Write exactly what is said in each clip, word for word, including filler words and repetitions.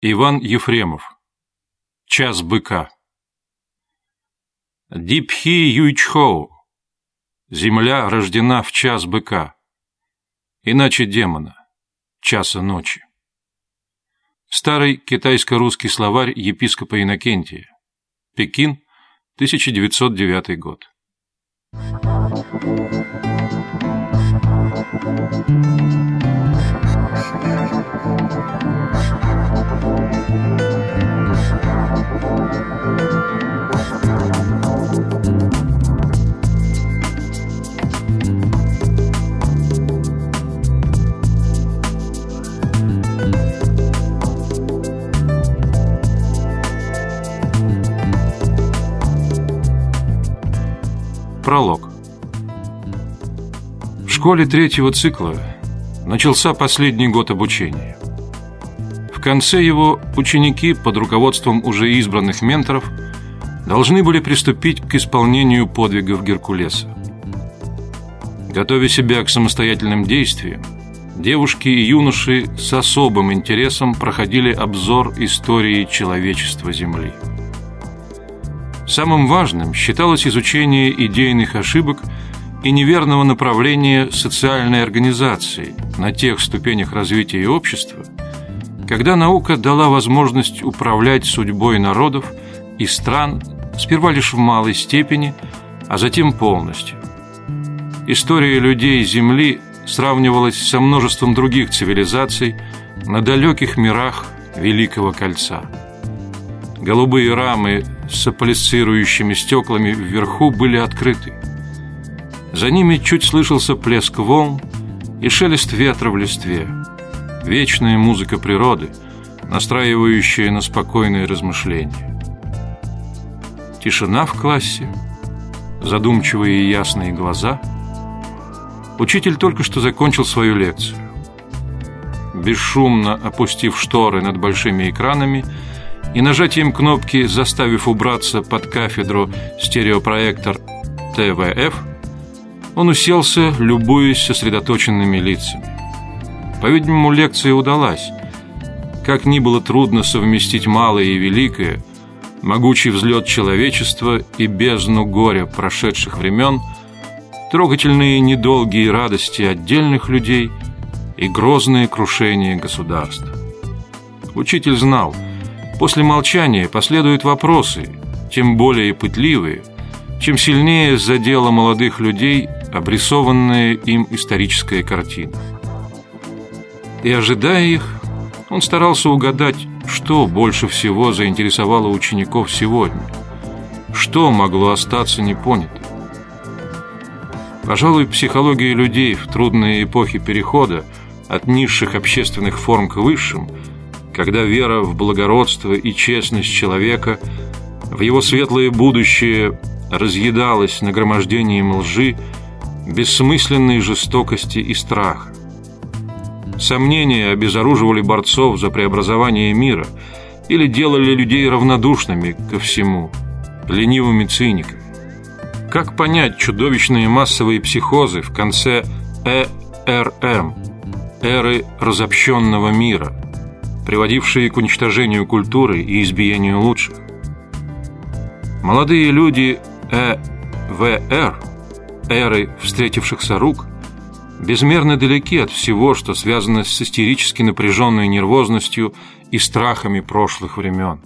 Иван Ефремов. Час быка. Дипхи Юйчхоу. Земля рождена в час быка. Иначе демона. Часа ночи. Старый китайско-русский словарь епископа Иннокентия. Пекин, тысяча девятьсот девятый год. Пролог. В школе третьего цикла начался последний год обучения. В конце его ученики под руководством уже избранных менторов должны были приступить к исполнению подвигов Геркулеса. Готовя себя к самостоятельным действиям, девушки и юноши с особым интересом проходили обзор истории человечества Земли. Самым важным считалось изучение идейных ошибок и неверного направления социальной организации на тех ступенях развития общества, когда наука дала возможность управлять судьбой народов и стран сперва лишь в малой степени, а затем полностью. История людей Земли сравнивалась со множеством других цивилизаций на далеких мирах Великого Кольца. Голубые рамы с аполисцирующими стеклами вверху были открыты. За ними чуть слышался плеск волн и шелест ветра в листве, вечная музыка природы, настраивающая на спокойные размышления. Тишина в классе, задумчивые и ясные глаза. Учитель только что закончил свою лекцию. Бесшумно опустив шторы над большими экранами и нажатием кнопки, заставив убраться под кафедру стереопроектор тэ вэ эф, он уселся, любуясь сосредоточенными лицами. По-видимому, лекция удалась. Как ни было трудно совместить малое и великое, могучий взлет человечества и бездну горя прошедших времен, трогательные недолгие радости отдельных людей и грозные крушения государств. Учитель знал, после молчания последуют вопросы, тем более пытливые, чем сильнее задела молодых людей обрисованная им историческая картина. И, ожидая их, он старался угадать, что больше всего заинтересовало учеников сегодня, что могло остаться непонятым. Пожалуй, психология людей в трудные эпохи перехода от низших общественных форм к высшим, когда вера в благородство и честность человека, в его светлое будущее разъедалась нагромождением лжи, бессмысленной жестокости и страха. Сомнения обезоруживали борцов за преобразование мира или делали людей равнодушными ко всему, ленивыми циниками. Как понять чудовищные массовые психозы в конце э эр эм, эры разобщенного мира, приводившие к уничтожению культуры и избиению лучших? Молодые люди э вэ эр, эры встретившихся рук, безмерно далеки от всего, что связано с истерически напряженной нервозностью и страхами прошлых времен.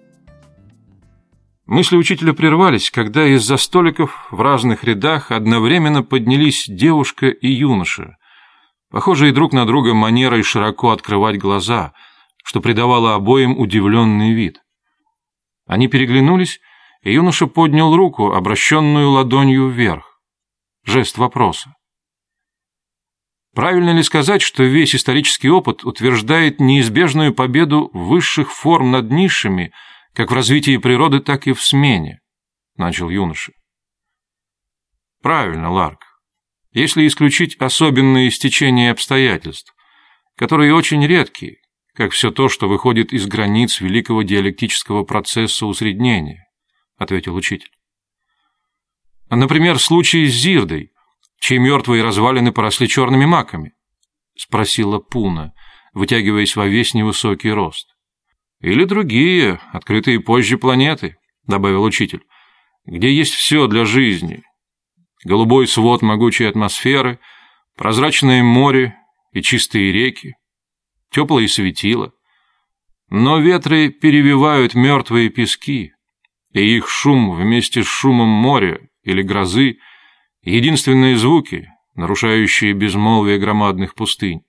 Мысли учителя прервались, когда из-за столиков в разных рядах одновременно поднялись девушка и юноша, похожие друг на друга манерой широко открывать глаза, что придавало обоим удивленный вид. Они переглянулись, и юноша поднял руку, обращенную ладонью вверх. Жест вопроса. Правильно ли сказать, что весь исторический опыт утверждает неизбежную победу высших форм над низшими, как в развитии природы, так и в смене? Начал юноша. Правильно, Ларк. Если исключить особенные стечения обстоятельств, которые очень редкие, как все то, что выходит из границ великого диалектического процесса усреднения, ответил учитель. Например, случай с Зирдой, чьи мертвые развалины поросли черными маками, спросила Пуна, вытягиваясь во весь невысокий рост. Или другие, открытые позже планеты, добавил учитель, где есть все для жизни. Голубой свод могучей атмосферы, прозрачное море и чистые реки, теплые светила. Но ветры перевивают мертвые пески, и их шум вместе с шумом моря или грозы — единственные звуки, нарушающие безмолвие громадных пустынь.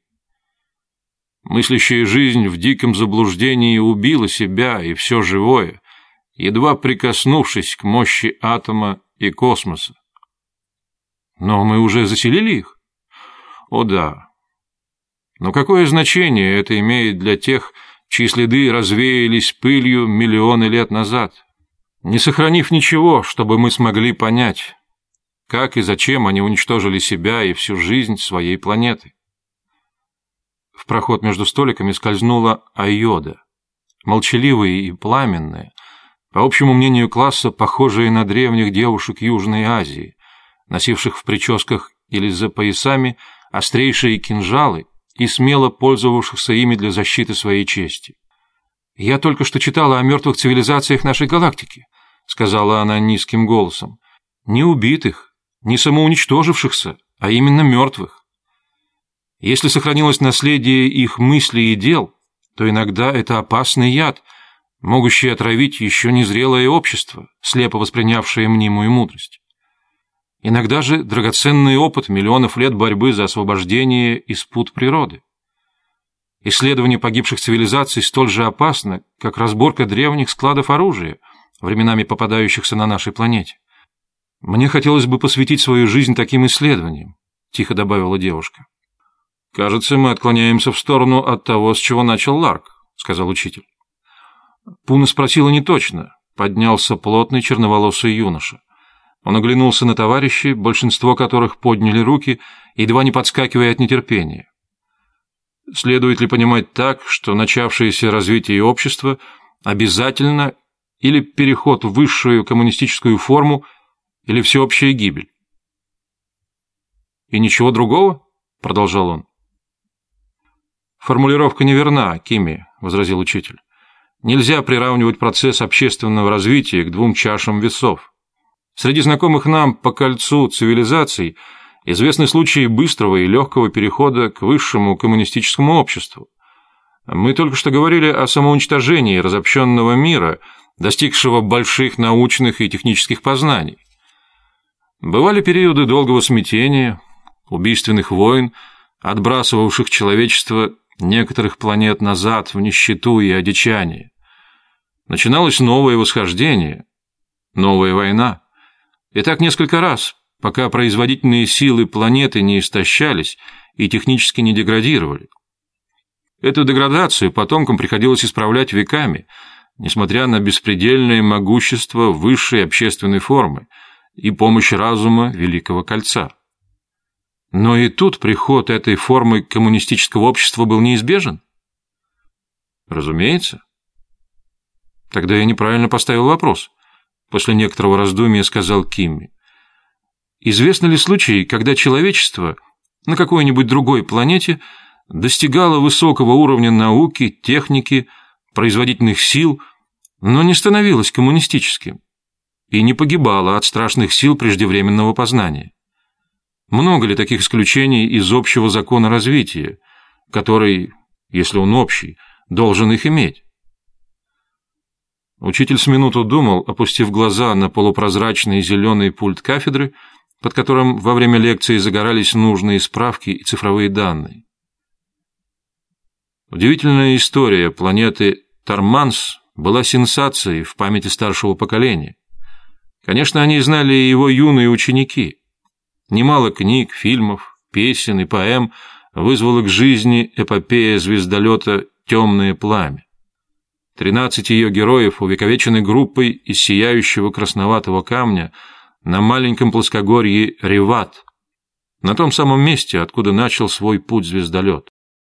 Мыслящая жизнь в диком заблуждении убила себя и все живое, едва прикоснувшись к мощи атома и космоса. Но мы уже заселили их? О да. Но какое значение это имеет для тех, чьи следы развеялись пылью миллионы лет назад, не сохранив ничего, чтобы мы смогли понять, как и зачем они уничтожили себя и всю жизнь своей планеты? В проход между столиками скользнула Айода, молчаливая и пламенная, по общему мнению класса, похожая на древних девушек Южной Азии, носивших в прическах или за поясами острейшие кинжалы и смело пользовавшихся ими для защиты своей чести. «Я только что читала о мертвых цивилизациях нашей галактики», — сказала она низким голосом. «Не убитых, не самоуничтожившихся, а именно мертвых. Если сохранилось наследие их мыслей и дел, то иногда это опасный яд, могущий отравить еще незрелое общество, слепо воспринявшее мнимую мудрость. Иногда же драгоценный опыт миллионов лет борьбы за освобождение из пут природы. Исследование погибших цивилизаций столь же опасно, как разборка древних складов оружия, временами попадающихся на нашей планете. Мне хотелось бы посвятить свою жизнь таким исследованиям», — тихо добавила девушка. «Кажется, мы отклоняемся в сторону от того, с чего начал Ларк», — сказал учитель. Пуна спросила не точно. Поднялся плотный черноволосый юноша. Он оглянулся на товарищей, большинство которых подняли руки, едва не подскакивая от нетерпения. Следует ли понимать так, что начавшееся развитие общества обязательно или переход в высшую коммунистическую форму, или всеобщая гибель? «И ничего другого?» — продолжал он. «Формулировка неверна, Кимми», — возразил учитель. «Нельзя приравнивать процесс общественного развития к двум чашам весов. Среди знакомых нам по кольцу цивилизаций известны случаи быстрого и легкого перехода к высшему коммунистическому обществу. Мы только что говорили о самоуничтожении разобщенного мира, достигшего больших научных и технических познаний. Бывали периоды долгого смятения, убийственных войн, отбрасывавших человечество некоторых планет назад в нищету и одичание. Начиналось новое восхождение, новая война. И так несколько раз, пока производительные силы планеты не истощались и технически не деградировали. Эту деградацию потомкам приходилось исправлять веками, несмотря на беспредельное могущество высшей общественной формы и помощь разума Великого Кольца. Но и тут приход этой формы коммунистического общества был неизбежен? Разумеется. Тогда я неправильно поставил вопрос. После некоторого раздумья сказал Кимми. Известны ли случаи, когда человечество на какой-нибудь другой планете достигало высокого уровня науки, техники, производительных сил, но не становилось коммунистическим и не погибало от страшных сил преждевременного познания? Много ли таких исключений из общего закона развития, который, если он общий, должен их иметь? Учитель с минуту думал, опустив глаза на полупрозрачный зеленый пульт кафедры, под которым во время лекции загорались нужные справки и цифровые данные. Удивительная история планеты Тарманс была сенсацией в памяти старшего поколения. Конечно, они знали и его юные ученики. Немало книг, фильмов, песен и поэм вызвала к жизни эпопея звездолета «Темное пламя». Тринадцать ее героев увековечены группой из сияющего красноватого камня на маленьком плоскогорье Реват, на том самом месте, откуда начал свой путь звездолет.